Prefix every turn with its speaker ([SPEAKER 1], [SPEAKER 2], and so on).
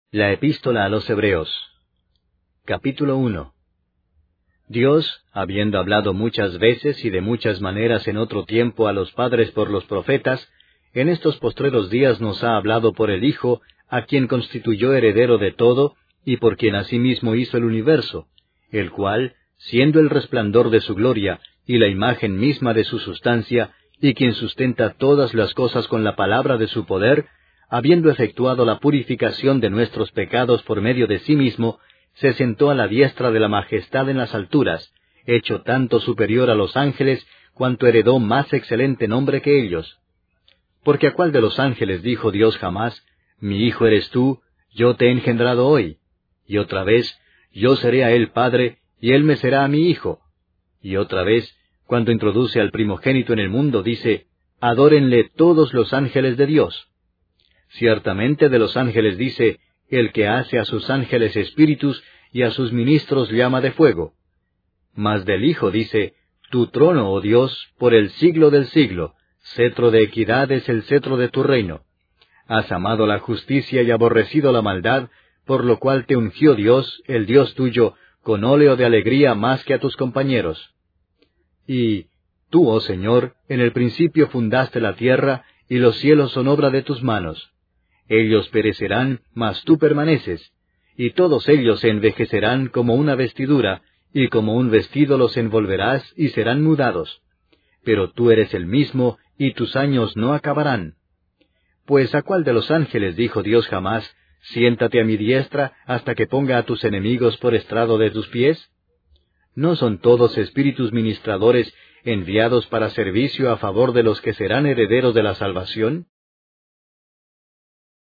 [SPEAKER 1] La Epístola a los Hebreos. Capítulo 1. Dios, habiendo hablado muchas veces y de muchas maneras en otro tiempo a los padres por los profetas, en estos postreros días nos ha hablado por el Hijo, a quien constituyó heredero de todo, y por quien asimismo hizo el universo, el cual, siendo el resplandor de su gloria, y la imagen misma de su sustancia, y quien sustenta todas las cosas con la palabra de su poder, habiendo efectuado la purificación de nuestros pecados por medio de sí mismo, se sentó a la diestra de la majestad en las alturas, hecho tanto superior a los ángeles, cuanto heredó más excelente nombre que ellos. Porque ¿a cuál de los ángeles dijo Dios jamás, mi hijo eres tú, yo te he engendrado hoy? Y otra vez, yo seré a él padre, y él me será a mi hijo. Y otra vez, cuando introduce al primogénito en el mundo, dice, adórenle todos los ángeles de Dios. Ciertamente de los ángeles dice, el que hace a sus ángeles espíritus y a sus ministros llama de fuego. Mas del Hijo dice, tu trono, oh Dios, por el siglo del siglo, cetro de equidad es el cetro de tu reino. Has amado la justicia y aborrecido la maldad, por lo cual te ungió Dios, el Dios tuyo, con óleo de alegría más que a tus compañeros. Y tú, oh Señor, en el principio fundaste la tierra, y los cielos son obra de tus manos. Ellos perecerán, mas tú permaneces, y todos ellos se envejecerán como una vestidura, y como un vestido los envolverás, y serán mudados. Pero tú eres el mismo, y tus años no acabarán. Pues ¿a cuál de los ángeles dijo Dios jamás, siéntate a mi diestra, hasta que ponga a tus enemigos por estrado de tus pies? ¿No son todos espíritus ministradores enviados para servicio a favor de los que serán herederos de la salvación?